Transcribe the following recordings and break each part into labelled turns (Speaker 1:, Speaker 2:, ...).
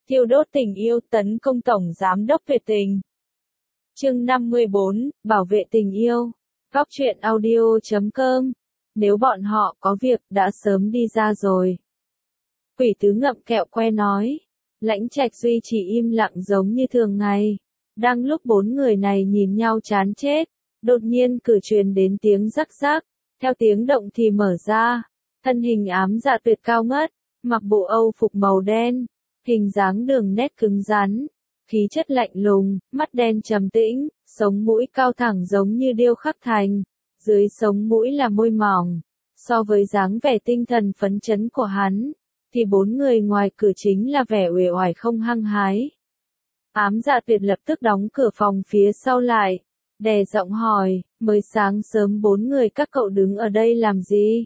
Speaker 1: Thiêu đốt tình yêu tấn công Tổng Giám đốc Tuyệt Tình. Chương 54, Bảo vệ tình yêu. Góc truyện audio.com. Nếu bọn họ có việc đã sớm đi ra rồi. Quỷ tứ ngậm kẹo que nói. Lãnh Trạch duy trì im lặng giống như thường ngày. Đang lúc bốn người này nhìn nhau chán chết, đột nhiên cửa truyền đến tiếng rắc rắc. Theo tiếng động thì mở ra. Thân hình ám dạ tuyệt cao ngất, mặc bộ âu phục màu đen. Hình dáng đường nét cứng rắn, khí chất lạnh lùng, mắt đen trầm tĩnh, sống mũi cao thẳng giống như điêu khắc thành, dưới sống mũi là môi mỏng. So với dáng vẻ tinh thần phấn chấn của hắn, thì bốn người ngoài cửa chính là vẻ uể oải không hăng hái. Ám dạ tuyệt lập tức đóng cửa phòng phía sau lại, đè giọng hỏi, mới sáng sớm bốn người các cậu đứng ở đây làm gì?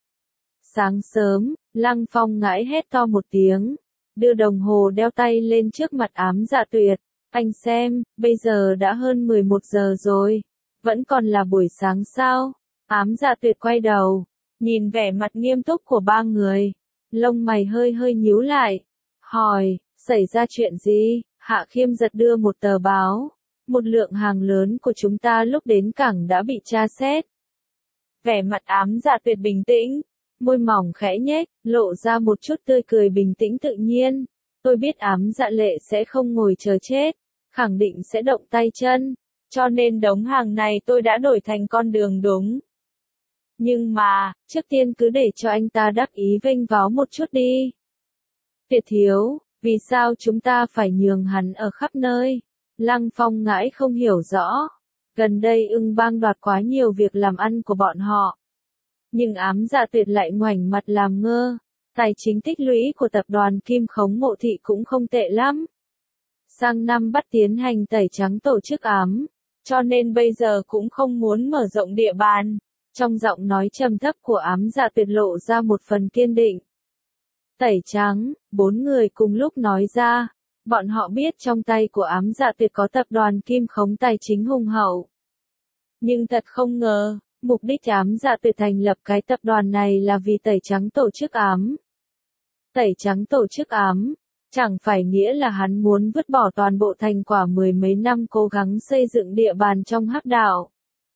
Speaker 1: Sáng sớm, Lăng Phong ngãi hét to một tiếng. Đưa đồng hồ đeo tay lên trước mặt ám dạ tuyệt, anh xem, bây giờ đã hơn 11 giờ rồi, vẫn còn là buổi sáng sao? Ám dạ tuyệt quay đầu, nhìn vẻ mặt nghiêm túc của ba người, lông mày hơi hơi nhíu lại, hỏi, xảy ra chuyện gì? Hạ Khiêm giật đưa một tờ báo, một lượng hàng lớn của chúng ta lúc đến cảng đã bị tra xét. Vẻ mặt ám dạ tuyệt bình tĩnh. Môi mỏng khẽ nhếch, lộ ra một chút tươi cười bình tĩnh tự nhiên. Tôi biết ám dạ lệ sẽ không ngồi chờ chết, khẳng định sẽ động tay chân, cho nên đống hàng này tôi đã đổi thành con đường đúng. Nhưng mà, trước tiên cứ để cho anh ta đắc ý vênh váo một chút đi. Tuyệt thiếu, vì sao chúng ta phải nhường hắn ở khắp nơi? Lăng Phong ngãi không hiểu rõ. Gần đây Ưng Bang đoạt quá nhiều việc làm ăn của bọn họ. Nhưng ám dạ tuyệt lại ngoảnh mặt làm ngơ, tài chính tích lũy của tập đoàn Kim Khống Mộ Thị cũng không tệ lắm. Sang năm bắt tiến hành tẩy trắng tổ chức ám, cho nên bây giờ cũng không muốn mở rộng địa bàn. Trong giọng nói trầm thấp của ám dạ tuyệt lộ ra một phần kiên định. Tẩy trắng, bốn người cùng lúc nói ra, bọn họ biết trong tay của ám dạ tuyệt có tập đoàn Kim Khống tài chính hùng hậu. Nhưng thật không ngờ. Mục đích ám dạ tuyệt thành lập cái tập đoàn này là vì tẩy trắng tổ chức ám. Tẩy trắng tổ chức ám, chẳng phải nghĩa là hắn muốn vứt bỏ toàn bộ thành quả mười mấy năm cố gắng xây dựng địa bàn trong hắc đạo.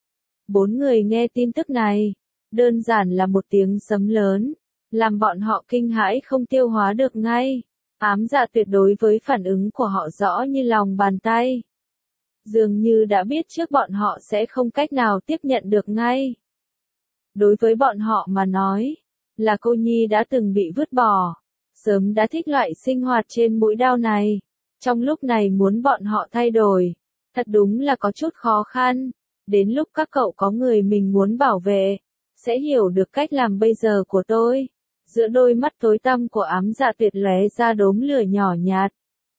Speaker 1: Bốn người nghe tin tức này, đơn giản là một tiếng sấm lớn, làm bọn họ kinh hãi không tiêu hóa được ngay. Ám dạ tuyệt đối với phản ứng của họ rõ như lòng bàn tay. Dường như đã biết trước bọn họ sẽ không cách nào tiếp nhận được ngay. Đối với bọn họ mà nói, là cô nhi đã từng bị vứt bỏ, sớm đã thích loại sinh hoạt trên mũi đao này. Trong lúc này muốn bọn họ thay đổi, thật đúng là có chút khó khăn. Đến lúc các cậu có người mình muốn bảo vệ, sẽ hiểu được cách làm bây giờ của tôi. Giữa đôi mắt tối tăm của ám dạ tuyệt lóe ra đốm lửa nhỏ nhạt.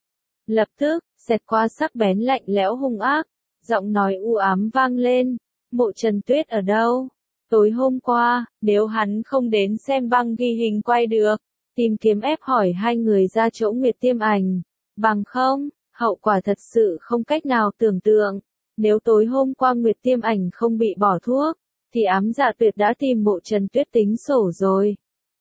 Speaker 1: Lập tức, xẹt qua sắc bén lạnh lẽo hung ác, giọng nói u ám vang lên, Mộ Trần Tuyết ở đâu? Tối hôm qua, nếu hắn không đến xem băng ghi hình quay được, tìm kiếm ép hỏi hai người ra chỗ Nguyệt Tiêm Ảnh, bằng không, hậu quả thật sự không cách nào tưởng tượng. Nếu tối hôm qua Nguyệt Tiêm Ảnh không bị bỏ thuốc, thì ám dạ tuyệt đã tìm Mộ Trần Tuyết tính sổ rồi.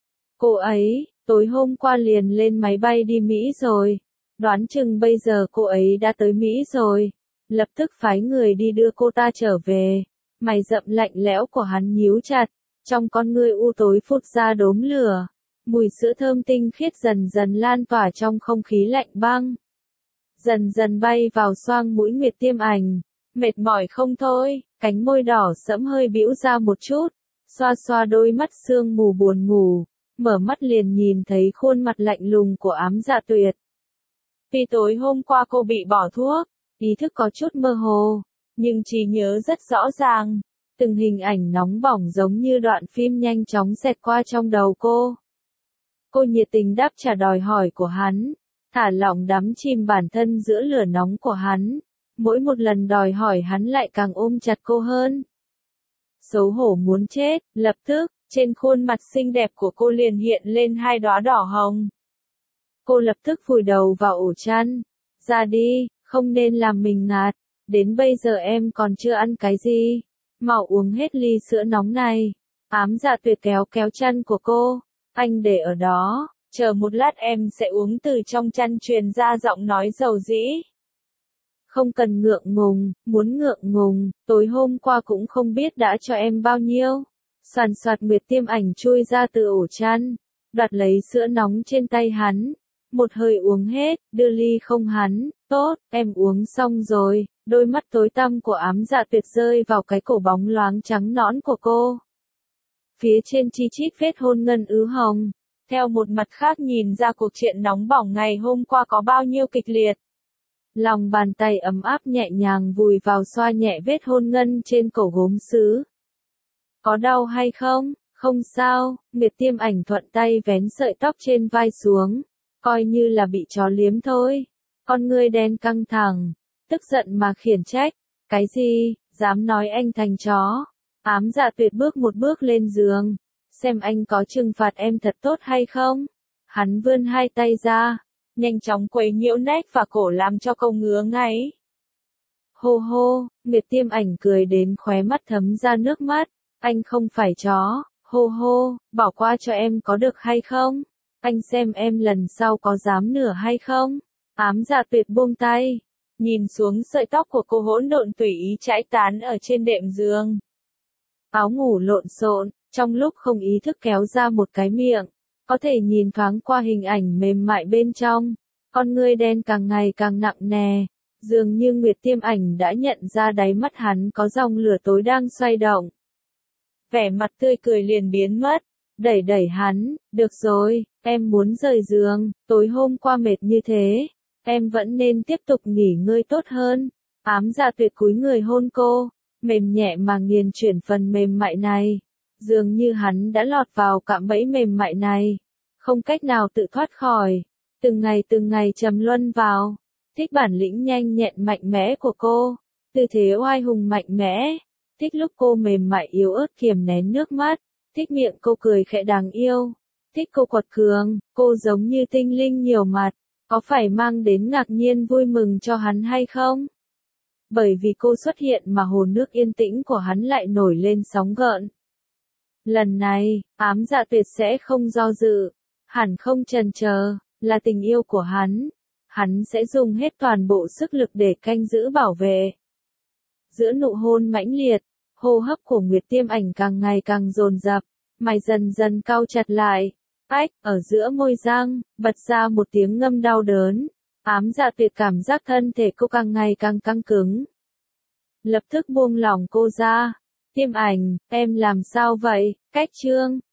Speaker 1: Cô ấy, tối hôm qua liền lên máy bay đi Mỹ rồi. Đoán chừng bây giờ cô ấy đã tới Mỹ rồi. Lập tức phái người đi đưa cô ta trở về. Mày rậm lạnh lẽo của hắn nhíu chặt. Trong con ngươi u tối phụt ra đốm lửa. Mùi sữa thơm tinh khiết dần dần lan tỏa trong không khí lạnh băng. Dần dần bay vào xoang mũi Nguyệt Tiêm Ảnh. Mệt mỏi không thôi, cánh môi đỏ sẫm hơi bĩu ra một chút. Xoa xoa đôi mắt sương mù buồn ngủ. Mở mắt liền nhìn thấy khuôn mặt lạnh lùng của ám dạ tuyệt. Vì tối hôm qua cô bị bỏ thuốc, ý thức có chút mơ hồ, nhưng trí nhớ rất rõ ràng. Từng hình ảnh nóng bỏng giống như đoạn phim nhanh chóng xẹt qua trong đầu cô. Cô nhiệt tình đáp trả đòi hỏi của hắn, thả lỏng đắm chìm bản thân giữa lửa nóng của hắn. Mỗi một lần đòi hỏi hắn lại càng ôm chặt cô hơn. Xấu hổ muốn chết, lập tức, trên khuôn mặt xinh đẹp của cô liền hiện lên hai đóa đỏ hồng. Cô lập tức vùi đầu vào ổ chăn. Ra đi, không nên làm mình ngạt. Đến bây giờ em còn chưa ăn cái gì. Mau uống hết ly sữa nóng này. Ám dạ tuyệt kéo kéo chăn của cô. Anh để ở đó, Chờ một lát em sẽ uống. Từ trong chăn truyền ra giọng nói dầu dĩ. Không cần ngượng ngùng, muốn ngượng ngùng, tối hôm qua cũng không biết đã cho em bao nhiêu. Soàn soạt Nguyệt Tiêm Ảnh chui ra từ ổ chăn, đoạt lấy sữa nóng trên tay hắn. Một hơi uống hết, đưa ly không hắn, tốt, em uống xong rồi. Đôi mắt tối tăm của Ám Dạ Tuyệt rơi vào cái cổ bóng loáng trắng nõn của cô. Phía trên chi chít vết hôn ngân ứ hồng. Theo một mặt khác nhìn ra cuộc chuyện nóng bỏng ngày hôm qua có bao nhiêu kịch liệt. Lòng bàn tay ấm áp nhẹ nhàng vùi vào xoa nhẹ vết hôn ngân trên cổ gốm sứ. Có đau hay không? Không sao, Nguyệt Tiêm Ảnh thuận tay vén sợi tóc trên vai xuống. Coi như là bị chó liếm thôi. Con ngươi đen căng thẳng, tức giận mà khiển trách. Cái gì, dám nói anh thành chó? Ám Dạ Tuyệt bước một bước lên giường. Xem anh có trừng phạt em thật tốt hay không? Hắn vươn hai tay ra, nhanh chóng quấy nhiễu nách và cổ làm cho cô ngứa ngáy. Hô hô, Nguyệt Tiêm Ảnh cười đến khóe mắt thấm ra nước mắt. Anh không phải chó, hô hô, bỏ qua cho em có được hay không? Anh xem em lần sau có dám nửa hay không? Ám Dạ Tuyệt buông tay, nhìn xuống sợi tóc của cô hỗn độn tùy ý chãi tán ở trên đệm giường. Áo ngủ lộn xộn, trong lúc không ý thức kéo ra một cái miệng, có thể nhìn thoáng qua hình ảnh mềm mại bên trong. Con ngươi đen càng ngày càng nặng nề, dường như Nguyệt Tiêm Ảnh đã nhận ra đáy mắt hắn có dòng lửa tối đang xoay động. Vẻ mặt tươi cười liền biến mất, đẩy đẩy hắn, được rồi, em muốn rời giường, tối hôm qua mệt như thế, em vẫn nên tiếp tục nghỉ ngơi tốt hơn. Ám Dạ Tuyệt cúi người hôn cô, mềm nhẹ mà nghiền chuyển phần mềm mại này. Dường như hắn đã lọt vào cạm bẫy mềm mại này, không cách nào tự thoát khỏi. Từng ngày trầm luân vào, thích bản lĩnh nhanh nhẹn mạnh mẽ của cô, tư thế oai hùng mạnh mẽ, thích lúc cô mềm mại yếu ớt kiềm nén nước mắt, thích miệng cô cười khẽ đáng yêu, thích cô quật cường, cô giống như tinh linh nhiều mặt, có phải mang đến ngạc nhiên vui mừng cho hắn hay không? Bởi vì cô xuất hiện mà hồ nước yên tĩnh của hắn lại nổi lên sóng gợn. Lần này, Ám Dạ Tuyệt sẽ không do dự, hẳn không chần chờ, là tình yêu của hắn sẽ dùng hết toàn bộ sức lực để canh giữ bảo vệ. Giữa nụ hôn mãnh liệt, hô hấp của Nguyệt Tiêm Ảnh càng ngày càng dồn dập, mày dần dần cau chặt lại, ách, ở giữa môi răng, bật ra một tiếng ngâm đau đớn. Ám Dạ Tuyệt cảm giác thân thể cô càng ngày càng căng cứng. Lập tức buông lỏng cô ra. Tiêm Ảnh, em làm sao vậy? Cách chương